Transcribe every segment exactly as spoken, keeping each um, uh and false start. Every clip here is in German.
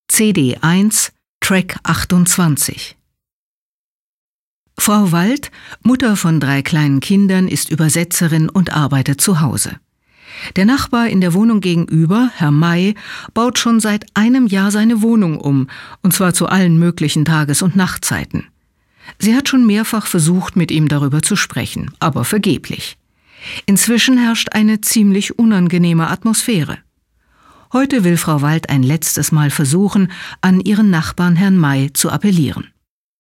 C D eins, Track achtundzwanzig. Frau Wald, Mutter von drei kleinen Kindern, ist Übersetzerin und arbeitet zu Hause. Der Nachbar in der Wohnung gegenüber, Herr May, baut schon seit einem Jahr seine Wohnung um, und zwar zu allen möglichen Tages- und Nachtzeiten. Sie hat schon mehrfach versucht, mit ihm darüber zu sprechen, aber vergeblich. Inzwischen herrscht eine ziemlich unangenehme Atmosphäre. Heute will Frau Wald ein letztes Mal versuchen, an ihren Nachbarn Herrn May zu appellieren.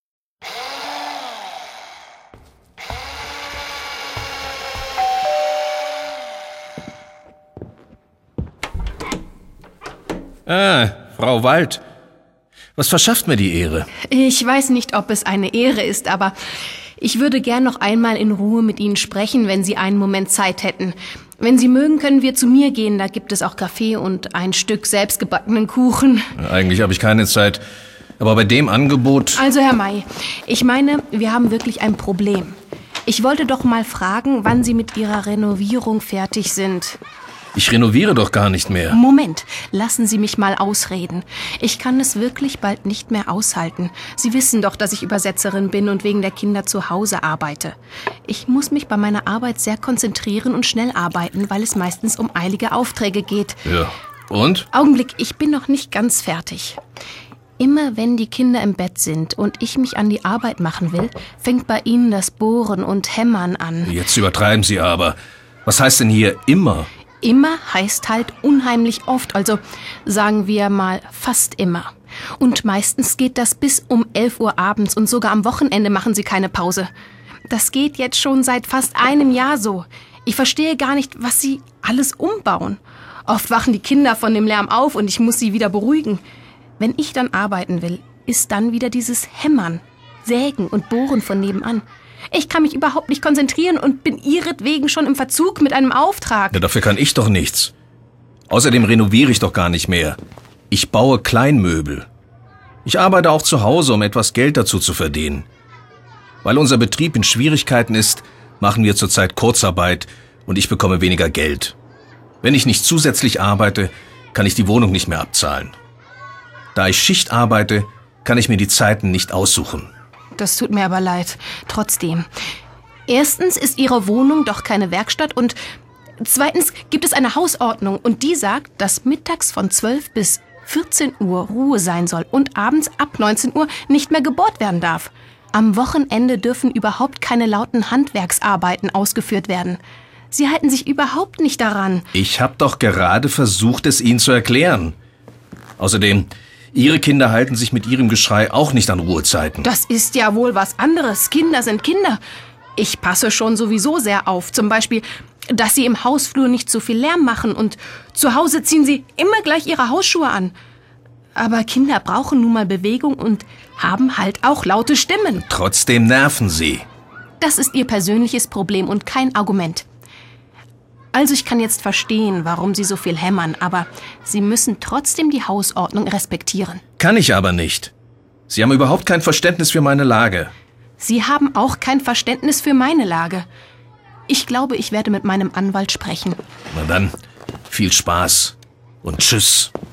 Ah, Frau Wald. Was verschafft mir die Ehre? Ich weiß nicht, ob es eine Ehre ist, aber ich würde gern noch einmal in Ruhe mit Ihnen sprechen, wenn Sie einen Moment Zeit hätten. Wenn Sie mögen, können wir zu mir gehen. Da gibt es auch Kaffee und ein Stück selbstgebackenen Kuchen. Eigentlich habe ich keine Zeit. Aber bei dem Angebot... Also, Herr May, ich meine, wir haben wirklich ein Problem. Ich wollte doch mal fragen, wann Sie mit Ihrer Renovierung fertig sind. Ich renoviere doch gar nicht mehr. Moment, lassen Sie mich mal ausreden. Ich kann es wirklich bald nicht mehr aushalten. Sie wissen doch, dass ich Übersetzerin bin und wegen der Kinder zu Hause arbeite. Ich muss mich bei meiner Arbeit sehr konzentrieren und schnell arbeiten, weil es meistens um eilige Aufträge geht. Ja, und? Augenblick, ich bin noch nicht ganz fertig. Immer wenn die Kinder im Bett sind und ich mich an die Arbeit machen will, fängt bei Ihnen das Bohren und Hämmern an. Jetzt übertreiben Sie aber. Was heißt denn hier immer? Immer heißt halt unheimlich oft, also sagen wir mal fast immer. Und meistens geht das bis um elf Uhr abends und sogar am Wochenende machen Sie keine Pause. Das geht jetzt schon seit fast einem Jahr so. Ich verstehe gar nicht, was Sie alles umbauen. Oft wachen die Kinder von dem Lärm auf und ich muss sie wieder beruhigen. Wenn ich dann arbeiten will, ist dann wieder dieses Hämmern, Sägen und Bohren von nebenan. Ich kann mich überhaupt nicht konzentrieren und bin ihretwegen schon im Verzug mit einem Auftrag. Ja, dafür kann ich doch nichts. Außerdem renoviere ich doch gar nicht mehr. Ich baue Kleinmöbel. Ich arbeite auch zu Hause, um etwas Geld dazu zu verdienen. Weil unser Betrieb in Schwierigkeiten ist, machen wir zurzeit Kurzarbeit und ich bekomme weniger Geld. Wenn ich nicht zusätzlich arbeite, kann ich die Wohnung nicht mehr abzahlen. Da ich Schicht arbeite, kann ich mir die Zeiten nicht aussuchen. Das tut mir aber leid. Trotzdem. Erstens ist Ihre Wohnung doch keine Werkstatt und zweitens gibt es eine Hausordnung und die sagt, dass mittags von zwölf bis vierzehn Uhr Ruhe sein soll und abends ab neunzehn Uhr nicht mehr gebohrt werden darf. Am Wochenende dürfen überhaupt keine lauten Handwerksarbeiten ausgeführt werden. Sie halten sich überhaupt nicht daran. Ich habe doch gerade versucht, es Ihnen zu erklären. Außerdem... Ihre Kinder halten sich mit ihrem Geschrei auch nicht an Ruhezeiten. Das ist ja wohl was anderes. Kinder sind Kinder. Ich passe schon sowieso sehr auf. Zum Beispiel, dass sie im Hausflur nicht so viel Lärm machen und zu Hause ziehen sie immer gleich ihre Hausschuhe an. Aber Kinder brauchen nun mal Bewegung und haben halt auch laute Stimmen. Trotzdem nerven sie. Das ist ihr persönliches Problem und kein Argument. Also ich kann jetzt verstehen, warum Sie so viel hämmern, aber Sie müssen trotzdem die Hausordnung respektieren. Kann ich aber nicht. Sie haben überhaupt kein Verständnis für meine Lage. Sie haben auch kein Verständnis für meine Lage. Ich glaube, ich werde mit meinem Anwalt sprechen. Na dann, viel Spaß und tschüss.